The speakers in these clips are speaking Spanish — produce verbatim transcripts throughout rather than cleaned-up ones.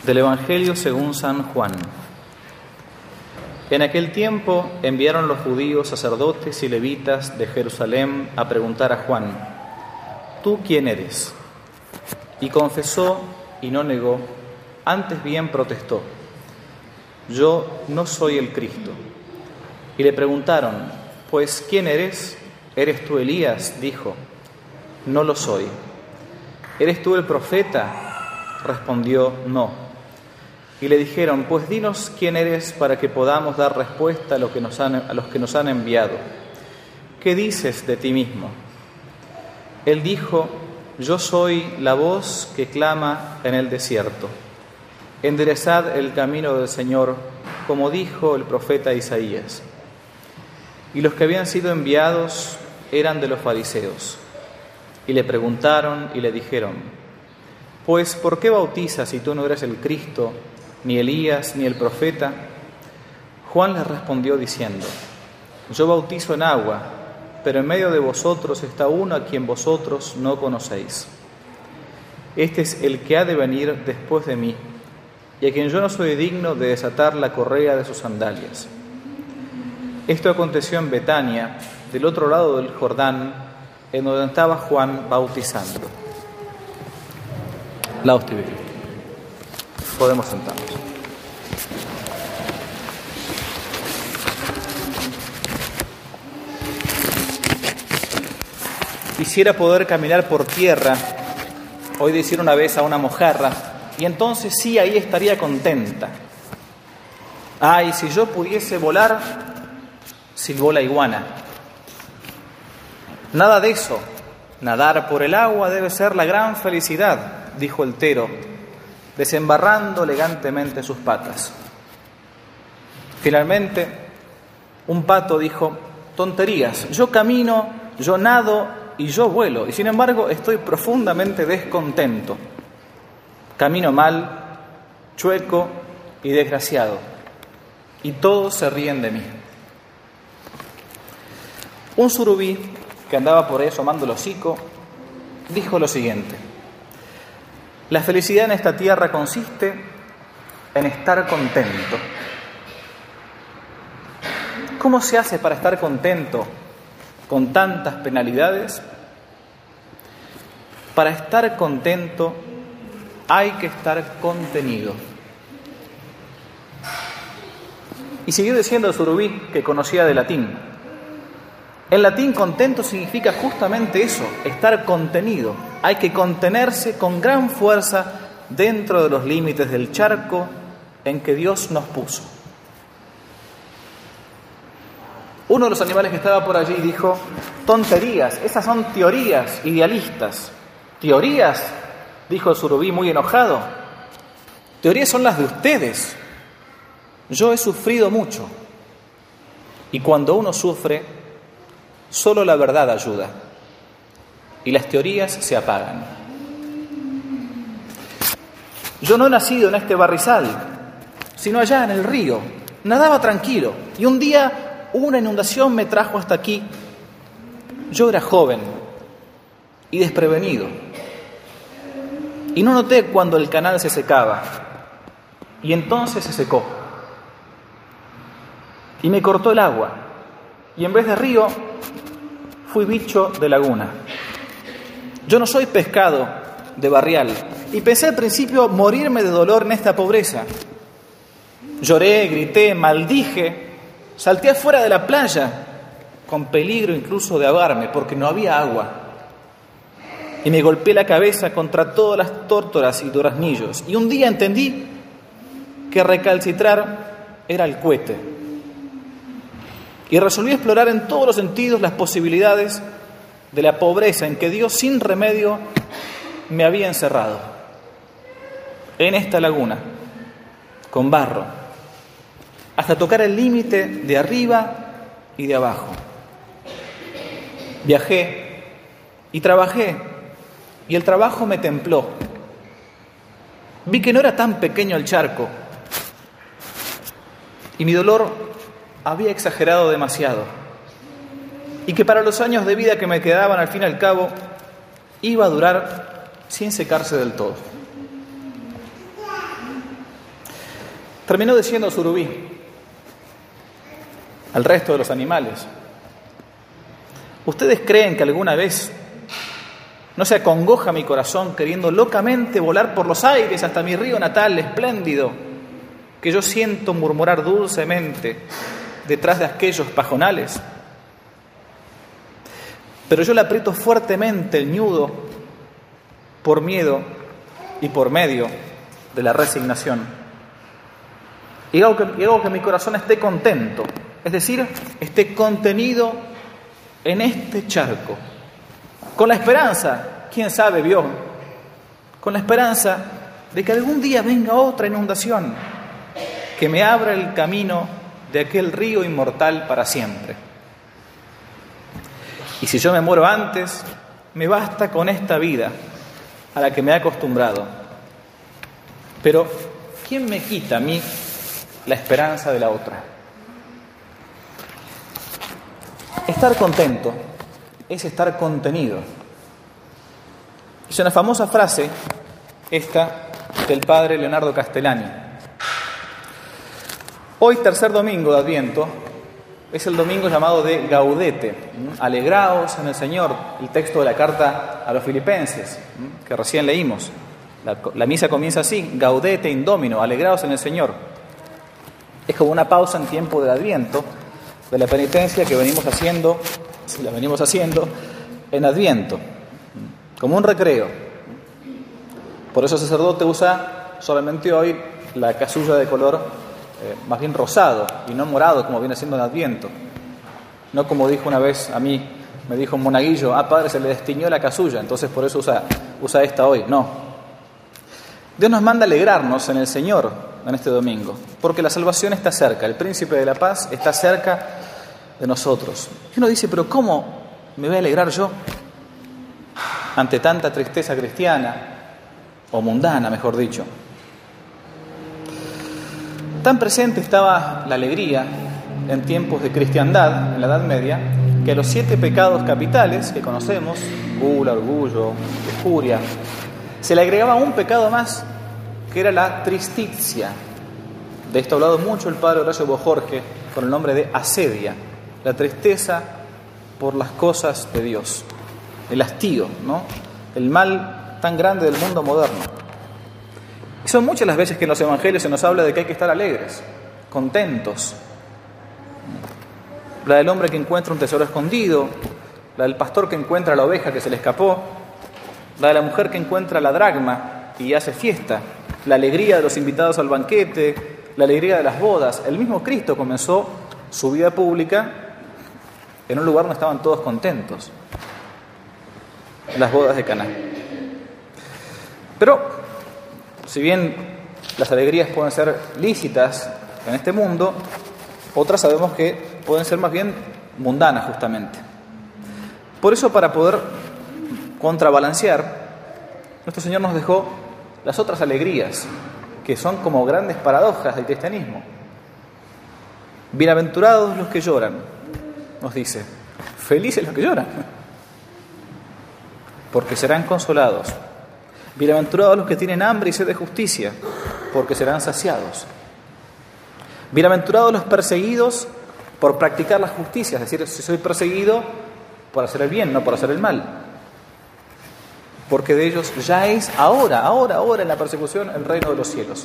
Del Evangelio según San Juan. En aquel tiempo enviaron los judíos sacerdotes y levitas de Jerusalén a preguntar a Juan: ¿tú quién eres? Y confesó y no negó, antes bien protestó: yo no soy el Cristo. Y le preguntaron: pues ¿quién eres? ¿Eres tú Elías? Dijo: no lo soy. ¿Eres tú el profeta? Respondió: no. Y le dijeron: pues dinos quién eres para que podamos dar respuesta a, lo que nos han, a los que nos han enviado. ¿Qué dices de ti mismo? Él dijo: yo soy la voz que clama en el desierto. Enderezad el camino del Señor, como dijo el profeta Isaías. Y los que habían sido enviados eran de los fariseos. Y le preguntaron y le dijeron: pues ¿por qué bautizas si tú no eres el Cristo, ni Elías, ni el profeta? Juan les respondió diciendo: yo bautizo en agua, pero en medio de vosotros está uno a quien vosotros no conocéis. Este es el que ha de venir después de mí, y a quien yo no soy digno de desatar la correa de sus sandalias. Esto aconteció en Betania, del otro lado del Jordán, en donde estaba Juan bautizando. La hostia. Podemos sentarnos. Quisiera poder caminar por tierra, hoy decir una vez a una mojarra, y entonces sí, ahí estaría contenta. Ay, si yo pudiese volar, silbó la iguana. Nada de eso. Nadar por el agua debe ser la gran felicidad, dijo el tero, desembarrando elegantemente sus patas. Finalmente, un pato dijo: tonterías, yo camino, yo nado y yo vuelo, y sin embargo estoy profundamente descontento. Camino mal, chueco y desgraciado, y todos se ríen de mí. Un surubí que andaba por ahí asomando el hocico dijo lo siguiente: la felicidad en esta tierra consiste en estar contento. ¿Cómo se hace para estar contento con tantas penalidades? Para estar contento hay que estar contenido. Y siguió diciendo el surubí, que conocía de latín. En latín, contento significa justamente eso, estar contenido. Hay que contenerse con gran fuerza dentro de los límites del charco en que Dios nos puso. Uno de los animales que estaba por allí dijo: tonterías, esas son teorías idealistas. ¿Teorías?, dijo el surubí muy enojado. Teorías son las de ustedes. Yo he sufrido mucho. Y cuando uno sufre, solo la verdad ayuda. Y las teorías se apagan. Yo no he nacido en este barrizal, sino allá en el río. Nadaba tranquilo y un día una inundación me trajo hasta aquí. Yo era joven y desprevenido y no noté cuando el canal se secaba, y entonces se secó y me cortó el agua, y en vez de río fui bicho de laguna. Yo no soy pescado de barrial, y pensé al principio morirme de dolor en esta pobreza. Lloré, grité, maldije, salté afuera de la playa, con peligro incluso de ahogarme, porque no había agua. Y me golpeé la cabeza contra todas las tórtolas y duraznillos. Y un día entendí que recalcitrar era el cohete. Y resolví explorar en todos los sentidos las posibilidades de la pobreza en que Dios sin remedio me había encerrado. En esta laguna, con barro, hasta tocar el límite de arriba y de abajo. Viajé y trabajé, y el trabajo me templó. Vi que no era tan pequeño el charco, y mi dolor había exagerado demasiado, y que para los años de vida que me quedaban al fin y al cabo iba a durar sin secarse del todo. Terminó diciendo Surubí al resto de los animales: ¿ustedes creen que alguna vez no se acongoja mi corazón queriendo locamente volar por los aires hasta mi río natal espléndido, que yo siento murmurar dulcemente detrás de aquellos pajonales? Pero yo le aprieto fuertemente el ñudo por miedo y por medio de la resignación. Y hago que, y hago que mi corazón esté contento, es decir, esté contenido en este charco, con la esperanza, quién sabe, vio, con la esperanza de que algún día venga otra inundación que me abra el camino de aquel río inmortal para siempre. Y si yo me muero antes, me basta con esta vida a la que me he acostumbrado. Pero ¿quién me quita a mí la esperanza de la otra? Estar contento es estar contenido. Es una famosa frase esta del padre Leonardo Castellani. Hoy, tercer domingo de Adviento, es el domingo llamado de Gaudete, alegraos en el Señor, el texto de la carta a los Filipenses, que recién leímos. La, la misa comienza así: Gaudete in Domino, alegraos en el Señor. Es como una pausa en tiempo del Adviento, de la penitencia que venimos haciendo, si la venimos haciendo, en Adviento, como un recreo. Por eso el sacerdote usa solamente hoy la casulla de color eh, más bien rosado y no morado, como viene siendo en Adviento. No como dijo una vez a mí, me dijo un monaguillo: ah, padre, se le destiñó la casulla, entonces por eso usa, usa esta hoy. No. Dios nos manda alegrarnos en el Señor en este domingo, porque la salvación está cerca, el príncipe de la paz está cerca de nosotros. Y uno dice: pero ¿cómo me voy a alegrar yo ante tanta tristeza cristiana, o mundana, mejor dicho? Tan presente estaba la alegría en tiempos de cristiandad, en la Edad Media, que a los siete pecados capitales que conocemos, gula, orgullo, lujuria, se le agregaba un pecado más, que era la tristitia. De esto ha hablado mucho el padre Horacio Bojorge con el nombre de asedia, la tristeza por las cosas de Dios, el hastío, ¿no? El mal tan grande del mundo moderno. Y son muchas las veces que en los evangelios se nos habla de que hay que estar alegres, contentos. La del hombre que encuentra un tesoro escondido, la del pastor que encuentra la oveja que se le escapó, la de la mujer que encuentra la dracma y hace fiesta, la alegría de los invitados al banquete, la alegría de las bodas. El mismo Cristo comenzó su vida pública en un lugar donde estaban todos contentos, las bodas de Caná. Pero si bien las alegrías pueden ser lícitas en este mundo, otras sabemos que pueden ser más bien mundanas justamente. Por eso, para poder contrabalancear, nuestro Señor nos dejó las otras alegrías, que son como grandes paradojas del cristianismo. Bienaventurados los que lloran, nos dice. Felices los que lloran, porque serán consolados. Bienaventurados los que tienen hambre y sed de justicia, porque serán saciados. Bienaventurados los perseguidos por practicar la justicia, es decir, si soy perseguido por hacer el bien, no por hacer el mal, porque de ellos ya es ahora, ahora, ahora en la persecución el reino de los cielos.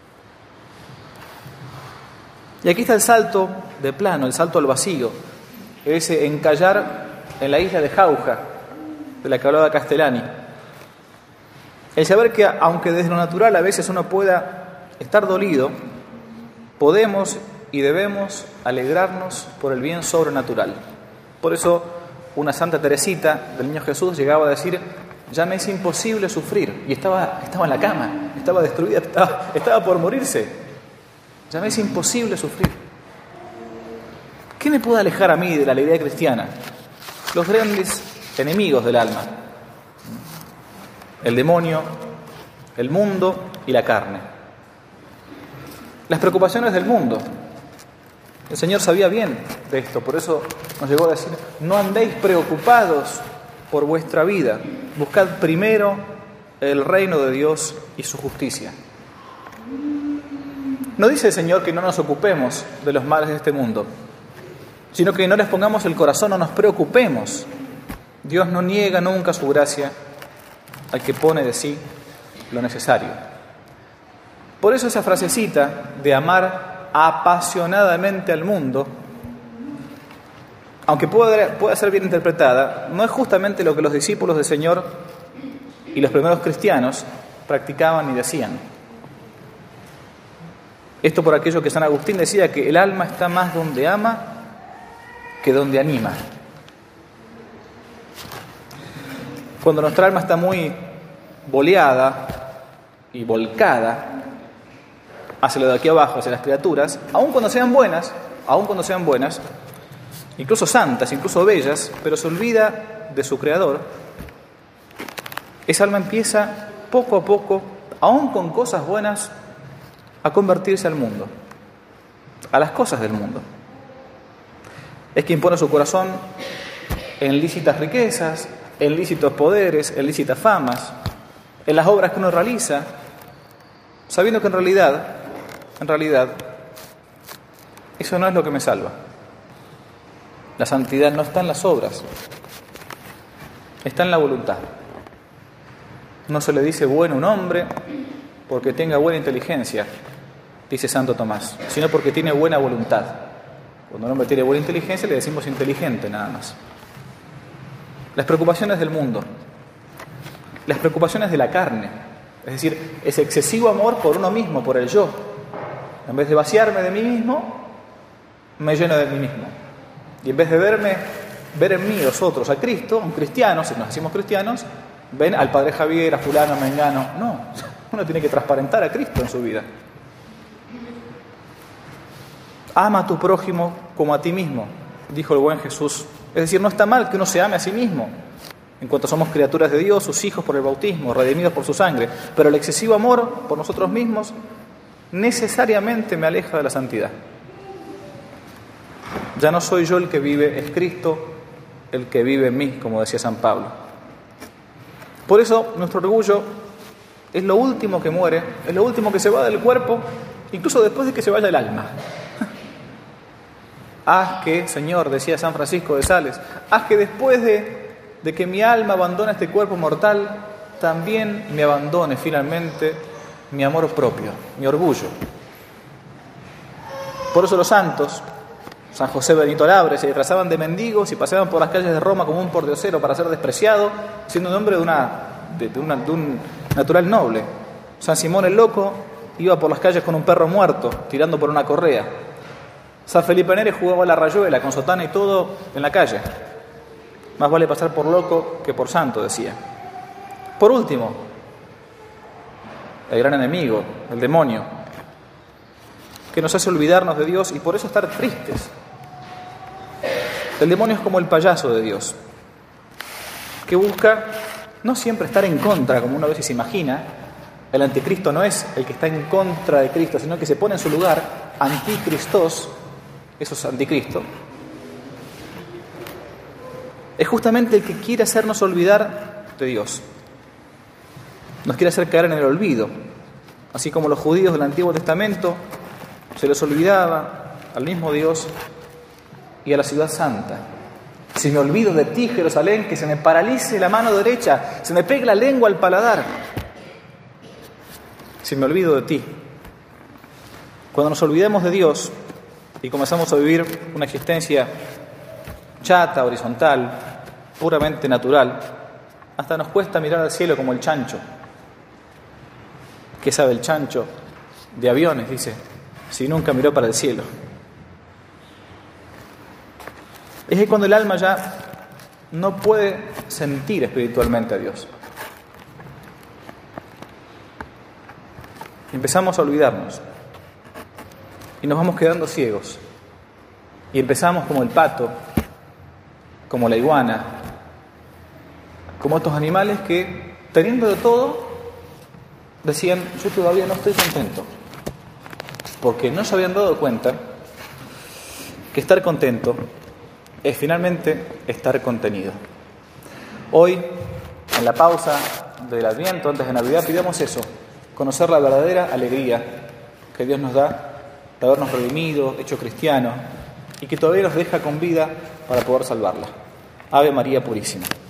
Y aquí está el salto de plano, el salto al vacío, ese encallar en la isla de Jauja, de la que hablaba Castellani. El saber que, aunque desde lo natural a veces uno pueda estar dolido, podemos y debemos alegrarnos por el bien sobrenatural. Por eso una Santa Teresita del Niño Jesús llegaba a decir: ya me es imposible sufrir. Y estaba, estaba en la cama, estaba destruida, estaba, estaba por morirse. Ya me es imposible sufrir. ¿Qué me puede alejar a mí de la alegría cristiana? Los grandes enemigos del alma: el demonio, el mundo y la carne. Las preocupaciones del mundo. El Señor sabía bien de esto, por eso nos llegó a decir: no andéis preocupados por vuestra vida, buscad primero el reino de Dios y su justicia. No dice el Señor que no nos ocupemos de los males de este mundo, sino que no les pongamos el corazón, no nos preocupemos. Dios no niega nunca su gracia al que pone de sí lo necesario. Por eso esa frasecita de amar apasionadamente al mundo, aunque pueda, pueda ser bien interpretada, no es justamente lo que los discípulos del Señor y los primeros cristianos practicaban y decían. Esto por aquello que San Agustín decía que el alma está más donde ama que donde anima. Cuando nuestra alma está muy boleada y volcada hacia lo de aquí abajo, hacia las criaturas, aun cuando sean buenas, aun cuando sean buenas, incluso santas, incluso bellas, pero se olvida de su Creador, esa alma empieza poco a poco, aun con cosas buenas, a convertirse al mundo, a las cosas del mundo. Es quien pone su corazón en lícitas riquezas, en lícitos poderes, en lícitas famas, en las obras que uno realiza, sabiendo que en realidad, en realidad, eso no es lo que me salva. La santidad no está en las obras, está en la voluntad. No se le dice bueno a un hombre porque tenga buena inteligencia, dice Santo Tomás, sino porque tiene buena voluntad. Cuando un hombre tiene buena inteligencia le decimos inteligente nada más. Las preocupaciones del mundo, las preocupaciones de la carne, es decir, ese excesivo amor por uno mismo, por el yo. En vez de vaciarme de mí mismo, me lleno de mí mismo. Y en vez de verme, ver en mí los otros a Cristo, un cristiano, si nos decimos cristianos, ven al Padre Javier, a fulano, a mengano. No, uno tiene que transparentar a Cristo en su vida. Ama a tu prójimo como a ti mismo, dijo el buen Jesús. Es decir, no está mal que uno se ame a sí mismo, en cuanto somos criaturas de Dios, sus hijos por el bautismo, redimidos por su sangre. Pero el excesivo amor por nosotros mismos necesariamente me aleja de la santidad. Ya no soy yo el que vive, es Cristo el que vive en mí, como decía San Pablo. Por eso nuestro orgullo es lo último que muere, es lo último que se va del cuerpo, incluso después de que se vaya el alma. Haz que, Señor, decía San Francisco de Sales, haz que después de, de que mi alma abandone este cuerpo mortal, también me abandone finalmente mi amor propio, mi orgullo. Por eso los santos, San José Benito Labre, se disfrazaban de mendigos y paseaban por las calles de Roma como un pordiosero para ser despreciado, siendo un hombre de, una, de, de, una, de un natural noble. San Simón el Loco iba por las calles con un perro muerto, tirando por una correa. San Felipe Neri jugaba a la rayuela con sotana y todo en la calle. Más vale pasar por loco que por santo, decía. Por último, el gran enemigo, el demonio, que nos hace olvidarnos de Dios y por eso estar tristes. El demonio es como el payaso de Dios, que busca no siempre estar en contra, como uno a veces se imagina. El anticristo no es el que está en contra de Cristo, sino que se pone en su lugar, anticristos. Eso es anticristo. Es justamente el que quiere hacernos olvidar de Dios. Nos quiere hacer caer en el olvido. Así como los judíos del Antiguo Testamento se les olvidaba al mismo Dios y a la ciudad santa. Si me olvido de ti, Jerusalén, que se me paralice la mano derecha, se me pegue la lengua al paladar. Si me olvido de ti. Cuando nos olvidemos de Dios y comenzamos a vivir una existencia chata, horizontal, puramente natural, hasta nos cuesta mirar al cielo como el chancho. ¿Qué sabe el chancho de aviones? Dice, si nunca miró para el cielo. Es que cuando el alma ya no puede sentir espiritualmente a Dios, empezamos a olvidarnos y nos vamos quedando ciegos y empezamos como el pato, como la iguana, como estos animales que, teniendo de todo, decían, yo todavía no estoy contento, porque no se habían dado cuenta que estar contento es finalmente estar contenido. Hoy, en la pausa del Adviento, antes de Navidad, pidamos eso, conocer la verdadera alegría que Dios nos da de habernos redimido, hecho cristianos, y que todavía nos deja con vida para poder salvarla. Ave María Purísima.